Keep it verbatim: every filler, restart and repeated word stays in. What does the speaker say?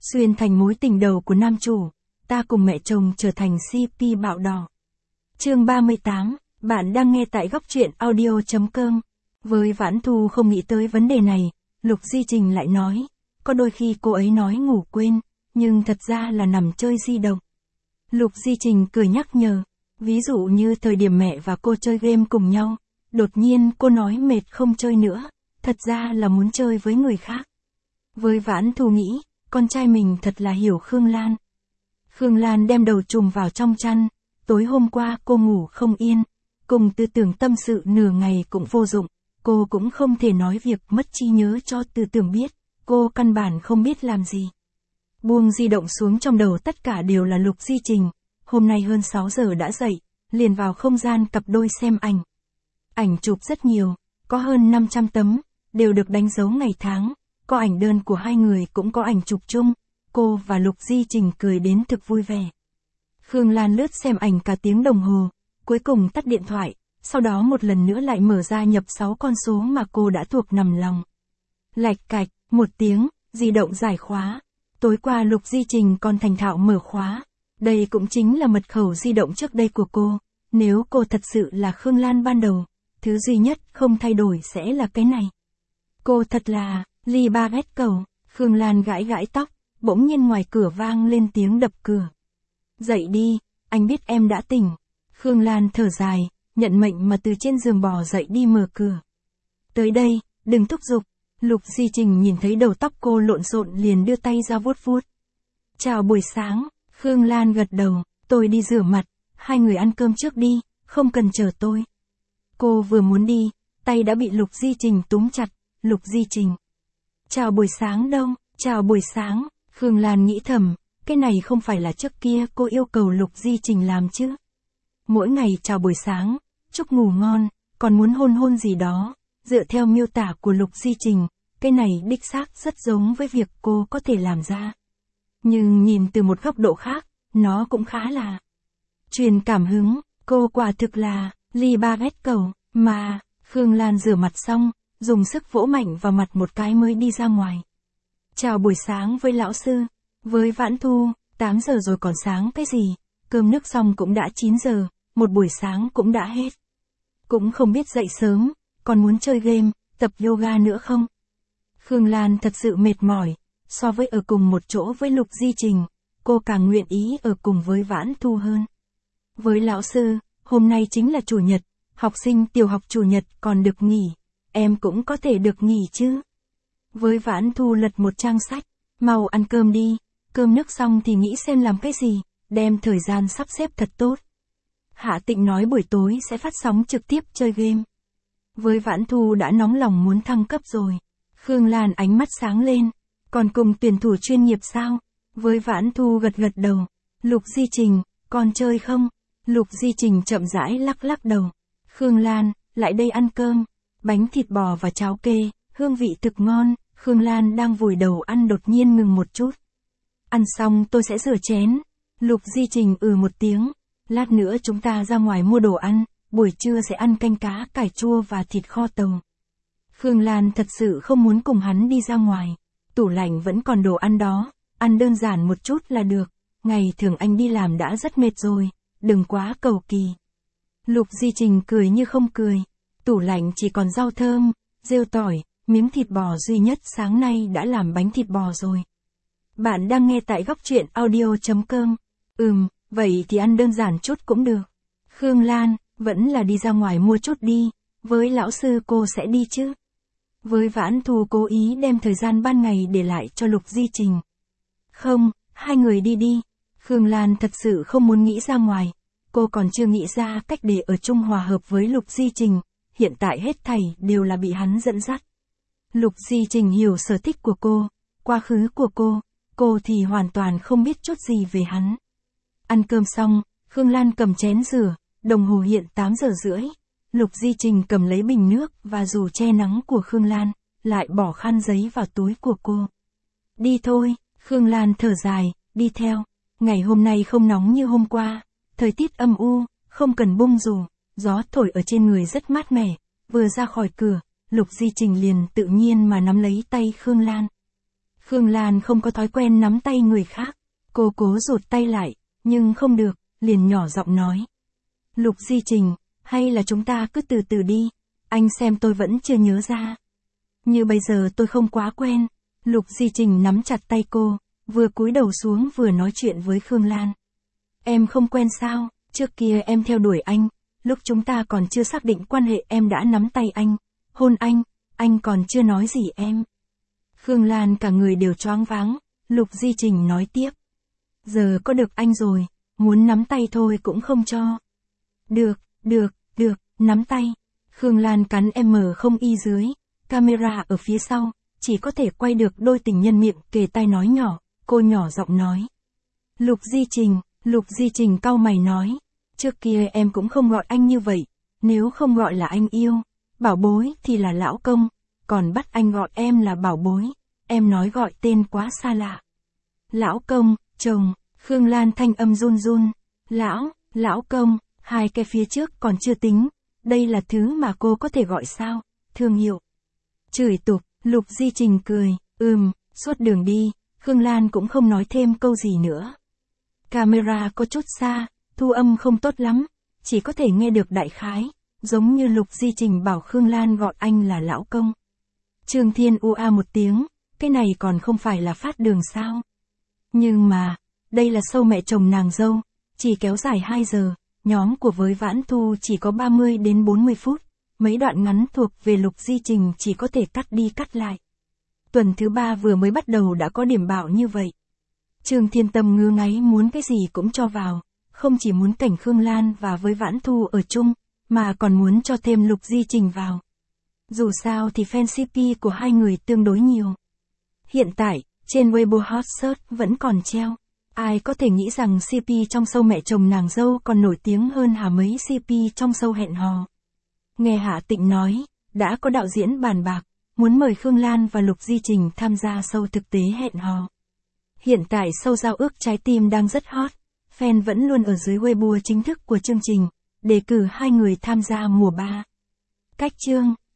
Xuyên thành mối tình đầu của nam chủ, ta cùng mẹ chồng trở thành xê pê bạo đỏ. Chương ba mươi tám, bạn đang nghe tại góc truyện audio chấm com. Với Vãn Thu không nghĩ tới vấn đề này, Lục Di Trình lại nói, có đôi khi cô ấy nói ngủ quên, nhưng thật ra là nằm chơi di động. Lục Di Trình cười nhắc nhở, ví dụ như thời điểm mẹ và cô chơi game cùng nhau, đột nhiên cô nói mệt không chơi nữa, thật ra là muốn chơi với người khác. Với Vãn Thu nghĩ, con trai mình thật là hiểu Khương Lan. Khương Lan đem đầu trùm vào trong chăn, tối hôm qua cô ngủ không yên, cùng Tư Tưởng tâm sự nửa ngày cũng vô dụng, cô cũng không thể nói việc mất trí nhớ cho Tư Tưởng biết, cô căn bản không biết làm gì. Buông di động xuống, trong đầu tất cả đều là Lục Di Trình, hôm nay hơn sáu giờ đã dậy, liền vào không gian cặp đôi xem ảnh. Ảnh chụp rất nhiều, có hơn năm trăm tấm, đều được đánh dấu ngày tháng, có ảnh đơn của hai người cũng có ảnh chụp chung, cô và Lục Di Trình cười đến thực vui vẻ. Khương Lan lướt xem ảnh cả tiếng đồng hồ, cuối cùng tắt điện thoại, sau đó một lần nữa lại mở ra nhập sáu con số mà cô đã thuộc nằm lòng. Lạch cạch, một tiếng, di động giải khóa. Tối qua Lục Di Trình còn thành thạo mở khóa. Đây cũng chính là mật khẩu di động trước đây của cô. Nếu cô thật sự là Khương Lan ban đầu, thứ duy nhất không thay đổi sẽ là cái này. Cô thật là, ly ba ghét cầu. Khương Lan gãi gãi tóc, bỗng nhiên ngoài cửa vang lên tiếng đập cửa. Dậy đi, anh biết em đã tỉnh. Khương Lan thở dài, nhận mệnh mà từ trên giường bò dậy đi mở cửa. Tới đây, đừng thúc giục. Lục Di Trình nhìn thấy đầu tóc cô lộn xộn liền đưa tay ra vuốt vuốt. Chào buổi sáng, Khương Lan gật đầu, tôi đi rửa mặt, hai người ăn cơm trước đi, không cần chờ tôi. Cô vừa muốn đi, tay đã bị Lục Di Trình túm chặt. Lục Di Trình. Chào buổi sáng đâu, chào buổi sáng, Khương Lan nghĩ thầm, cái này không phải là trước kia cô yêu cầu Lục Di Trình làm chứ. Mỗi ngày chào buổi sáng, chúc ngủ ngon, còn muốn hôn hôn gì đó, dựa theo miêu tả của Lục Di Trình, cái này đích xác rất giống với việc cô có thể làm ra. Nhưng nhìn từ một góc độ khác, nó cũng khá là truyền cảm hứng, cô quả thực là, ly ba ghét cầu, mà, Khương Lan rửa mặt xong, dùng sức vỗ mạnh vào mặt một cái mới đi ra ngoài. Chào buổi sáng với lão sư, với Vãn Thu, tám giờ rồi còn sáng cái gì, cơm nước xong cũng đã chín giờ, một buổi sáng cũng đã hết. Cũng không biết dậy sớm, còn muốn chơi game, tập yoga nữa không? Khương Lan thật sự mệt mỏi, so với ở cùng một chỗ với Lục Di Trình, cô càng nguyện ý ở cùng với Vãn Thu hơn. Với lão sư, hôm nay chính là chủ nhật, học sinh tiểu học chủ nhật còn được nghỉ, em cũng có thể được nghỉ chứ. Với Vãn Thu lật một trang sách, mau ăn cơm đi, cơm nước xong thì nghĩ xem làm cái gì, đem thời gian sắp xếp thật tốt. Hạ Tịnh nói buổi tối sẽ phát sóng trực tiếp chơi game. Với Vãn Thu đã nóng lòng muốn thăng cấp rồi. Khương Lan ánh mắt sáng lên, còn cùng tuyển thủ chuyên nghiệp sao? Với Vãn Thu gật gật đầu. Lục Di Trình, còn chơi không? Lục Di Trình chậm rãi lắc lắc đầu. Khương Lan, lại đây ăn cơm. Bánh thịt bò và cháo kê, hương vị thực ngon. Khương Lan đang vùi đầu ăn đột nhiên ngừng một chút. Ăn xong tôi sẽ rửa chén. Lục Di Trình ừ một tiếng. Lát nữa chúng ta ra ngoài mua đồ ăn, buổi trưa sẽ ăn canh cá cải chua và thịt kho tàu. Khương Lan thật sự không muốn cùng hắn đi ra ngoài. Tủ lạnh vẫn còn đồ ăn đó, ăn đơn giản một chút là được. Ngày thường anh đi làm đã rất mệt rồi, đừng quá cầu kỳ. Lục Di Trình cười như không cười. Tủ lạnh chỉ còn rau thơm, rêu tỏi, miếng thịt bò duy nhất sáng nay đã làm bánh thịt bò rồi. Bạn đang nghe tại góc truyện audio chấm com. Ừm, vậy thì ăn đơn giản chút cũng được. Khương Lan, vẫn là đi ra ngoài mua chút đi, với lão sư cô sẽ đi chứ. Với Vãn Thu cố ý đem thời gian ban ngày để lại cho Lục Di Trình. Không, hai người đi đi. Khương Lan thật sự không muốn nghĩ ra ngoài. Cô còn chưa nghĩ ra cách để ở chung hòa hợp với Lục Di Trình. Hiện tại hết thảy đều là bị hắn dẫn dắt. Lục Di Trình hiểu sở thích của cô, quá khứ của cô, cô thì hoàn toàn không biết chút gì về hắn. Ăn cơm xong, Khương Lan cầm chén rửa, đồng hồ hiện tám giờ rưỡi. Lục Di Trình cầm lấy bình nước và dù che nắng của Khương Lan, lại bỏ khăn giấy vào túi của cô. Đi thôi, Khương Lan thở dài, đi theo. Ngày hôm nay không nóng như hôm qua, thời tiết âm u, không cần bung dù, gió thổi ở trên người rất mát mẻ. Vừa ra khỏi cửa, Lục Di Trình liền tự nhiên mà nắm lấy tay Khương Lan. Khương Lan không có thói quen nắm tay người khác. Cô cố rụt tay lại, nhưng không được, liền nhỏ giọng nói. Lục Di Trình, hay là chúng ta cứ từ từ đi, anh xem tôi vẫn chưa nhớ ra. Như bây giờ tôi không quá quen. Lục Di Trình nắm chặt tay cô, vừa cúi đầu xuống vừa nói chuyện với Khương Lan. Em không quen sao, trước kia em theo đuổi anh, lúc chúng ta còn chưa xác định quan hệ em đã nắm tay anh, hôn anh, anh còn chưa nói gì em. Khương Lan cả người đều choáng váng, Lục Di Trình nói tiếp. Giờ có được anh rồi, muốn nắm tay thôi cũng không cho. Được, được, được, nắm tay. Khương Lan cắn em không y dưới, camera ở phía sau, chỉ có thể quay được đôi tình nhân miệng kề tai nói nhỏ, cô nhỏ giọng nói. Lục Di Trình, Lục Di Trình cau mày nói, trước kia em cũng không gọi anh như vậy, nếu không gọi là anh yêu, bảo bối thì là lão công, còn bắt anh gọi em là bảo bối, em nói gọi tên quá xa lạ. Lão công, chồng, Khương Lan thanh âm run run, lão, lão công, hai cái phía trước còn chưa tính, đây là thứ mà cô có thể gọi sao, thương hiệu. Chửi tục, Lục Di Trình cười, ừm, suốt đường đi, Khương Lan cũng không nói thêm câu gì nữa. Camera có chút xa, thu âm không tốt lắm, chỉ có thể nghe được đại khái, giống như Lục Di Trình bảo Khương Lan gọi anh là lão công. Trương Thiên u a một tiếng, cái này còn không phải là phát đường sao. Nhưng mà, đây là show mẹ chồng nàng dâu, chỉ kéo dài hai giờ, nhóm của Với Vãn Thu chỉ có ba mươi đến bốn mươi phút, mấy đoạn ngắn thuộc về Lục Di Trình chỉ có thể cắt đi cắt lại. Tuần thứ ba vừa mới bắt đầu đã có điểm bạo như vậy. Trương Thiên Tâm ngứa ngáy muốn cái gì cũng cho vào, không chỉ muốn cảnh Khương Lan và Với Vãn Thu ở chung, mà còn muốn cho thêm Lục Di Trình vào. Dù sao thì fan xê pê của hai người tương đối nhiều. Hiện tại, trên Weibo Hot Search vẫn còn treo. Ai có thể nghĩ rằng xê pê trong show mẹ chồng nàng dâu còn nổi tiếng hơn hả mấy xê pê trong show hẹn hò. Nghe Hạ Tịnh nói, đã có đạo diễn bàn bạc, muốn mời Khương Lan và Lục Di Trình tham gia show thực tế hẹn hò. Hiện tại show giao ước trái tim đang rất hot, fan vẫn luôn ở dưới Weibo chính thức của chương trình, đề cử hai người tham gia mùa ba. Cách chương